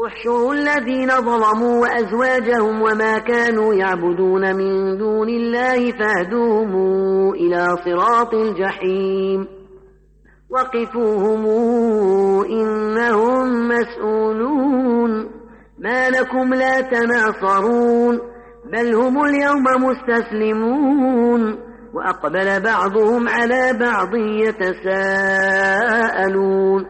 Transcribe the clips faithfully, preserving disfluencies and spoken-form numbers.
احشروا الذين ظلموا وأزواجهم وما كانوا يعبدون من دون الله فاهدوهم إلى صراط الجحيم وقفوهم إنهم مسؤولون ما لكم لا تناصرون بل هم اليوم مستسلمون وأقبل بعضهم على بعض يتساءلون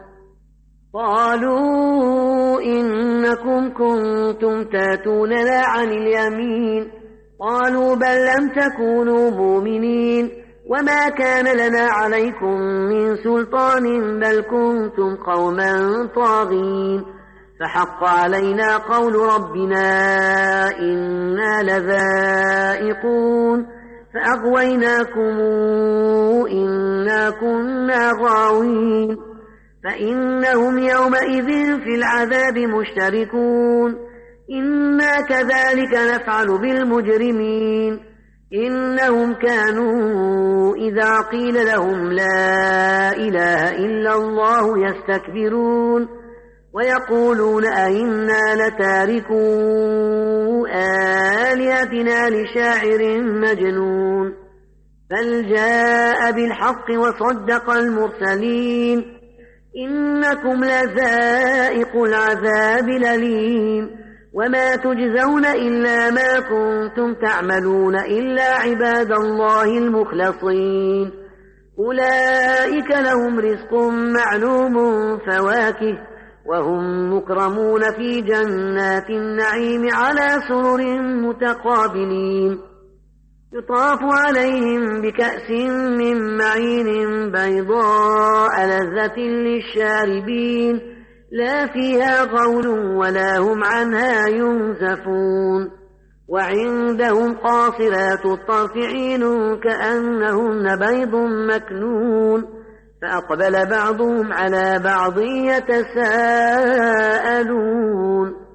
قالوا إنكم كنتم تاتوننا عن اليمين قالوا بل لم تكونوا مؤمنين وما كان لنا عليكم من سلطان بل كنتم قوما طاغين فحق علينا قول ربنا إنا لذائقون فأغويناكم إنا كنا غاوين فإنهم يومئذ في العذاب مشتركون إنا كذلك نفعل بالمجرمين إنهم كانوا إذا قيل لهم لا إله إلا الله يستكبرون ويقولون أئنا لتاركو آلهتنا لشاعر مجنون بل جاء بالحق وصدق المرسلين إنكم لذائق العذاب الأليم وما تجزون إلا ما كنتم تعملون إلا عباد الله المخلصين أولئك لهم رزق معلوم فواكه وهم مكرمون في جنات النعيم على سرر متقابلين يطاف عليهم بكأس من معين بيضاء لذة للشاربين لا فيها غول ولا هم عنها ينزفون وعندهم قاصرات الطرف عين كأنهن بيض مكنون فأقبل بعضهم على بعض يتساءلون